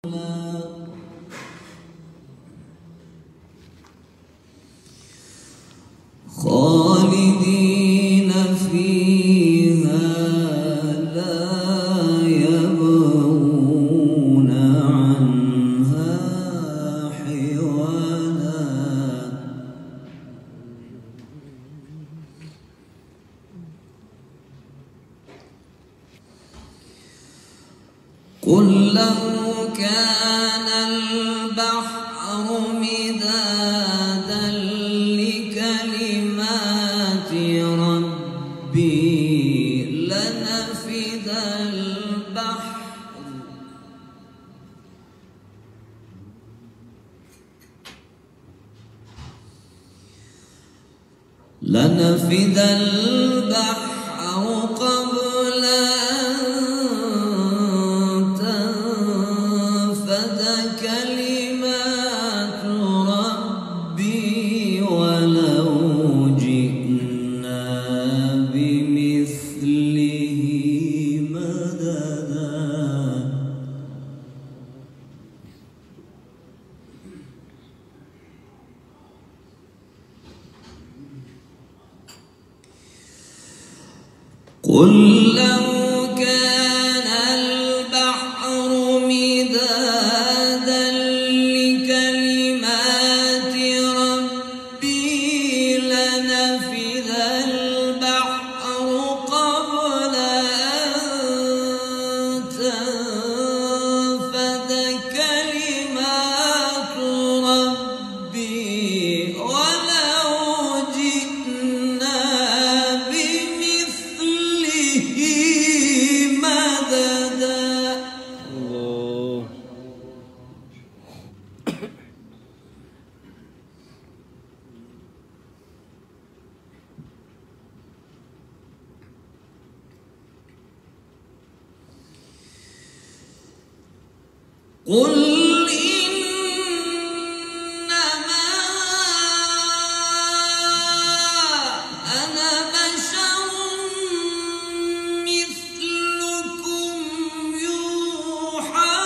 خالدين فيها لا يبغون عنها حولا. قل لو كان البحر مدادا لكلمات ربي لنفد البحر قبل أن تنفد كلمات ربي ولو جئنا بمثله مددا. قل لو كان البحر مدادا لكلمات ربي لنفد البحر قبل أن تنفد كلمات ربي ولو جئنا قل إنما أنا بشر مثلكم يوحى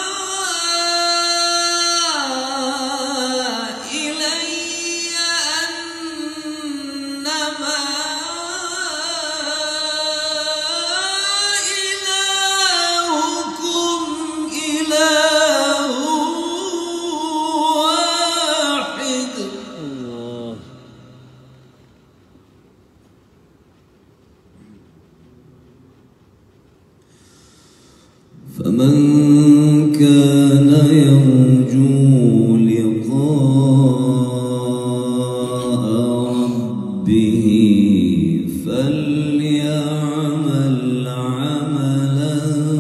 إلي أنما إلهكم إله واحد. فمن كان يرجو لقاء ربه فليعمل عملا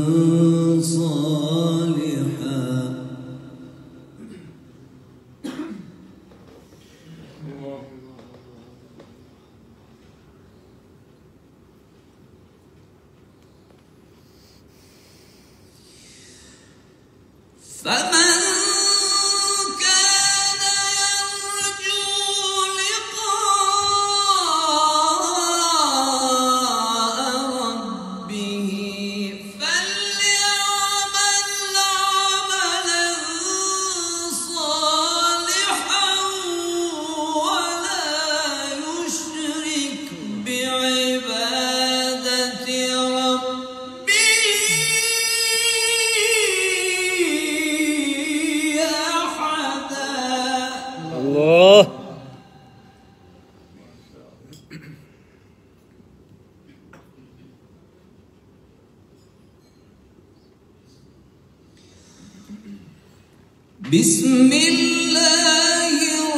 صالحا. فمن كان يرجو لقاء ربه فليعمل عملا صالحا ولا يشرك بعبادة ربه الله. بسم الله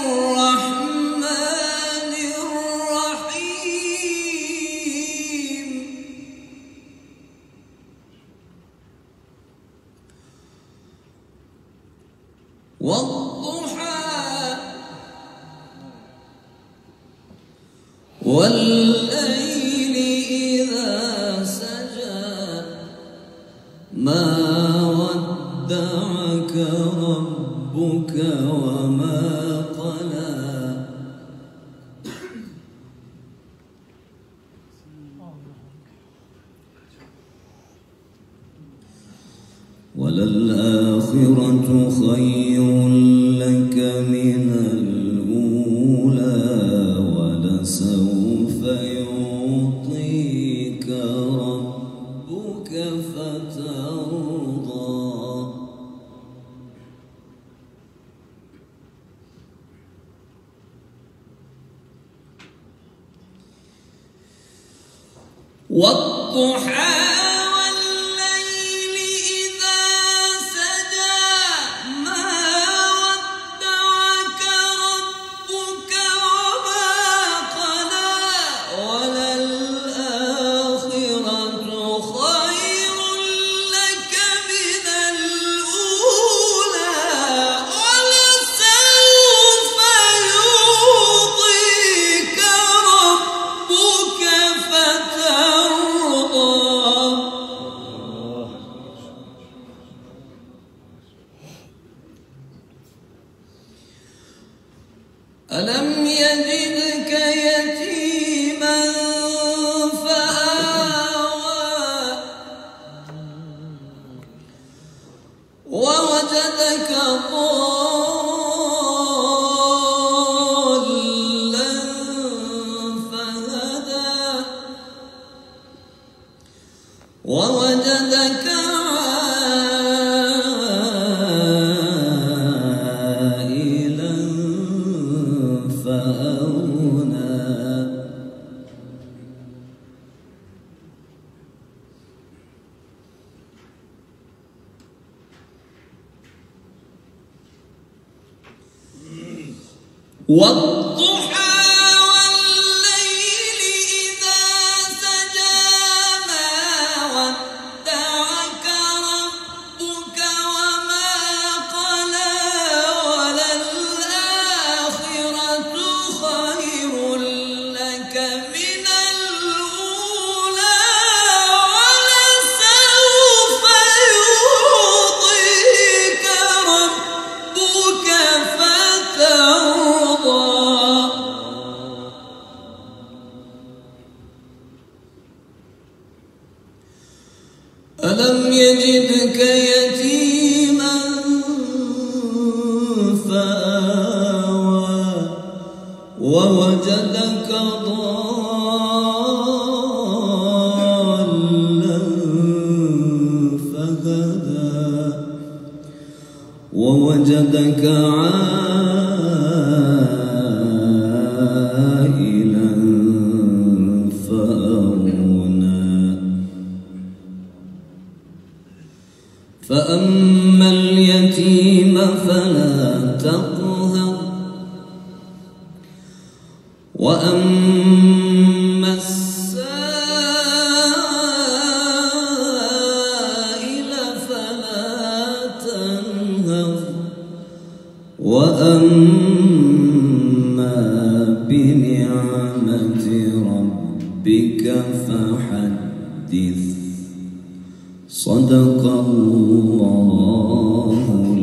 الرحمن الرحيم. والضحى والليل إذا سجى ما ودعك ربك وما قلى. وللآخرة خير لك من الأولى ولسوف يعطيك ربك فترضى والضحى والليل إذا سجى ما ودعك ربك وما قلى وللآخرة خير لك من الأولى ولسوف يعطيك ربك فترضى ألم يجدك يتيما فآوى ووجدك ضالا فهدى ووجدك عائلا فأغنى والضحى والليل إذا سجى ما ودعك ربك وما قلى وللآخرة خير لك من الأولى ولسوف يعطيك ربك فترضى ألم يجدك يتيما فآوى ووجدك ضالا فهدى ووجدك عائلا فأغنى فأما اليتيم فلا تقهر وأما السائل فلا تنهر وأما بنعمة ربك فحدث صدق الله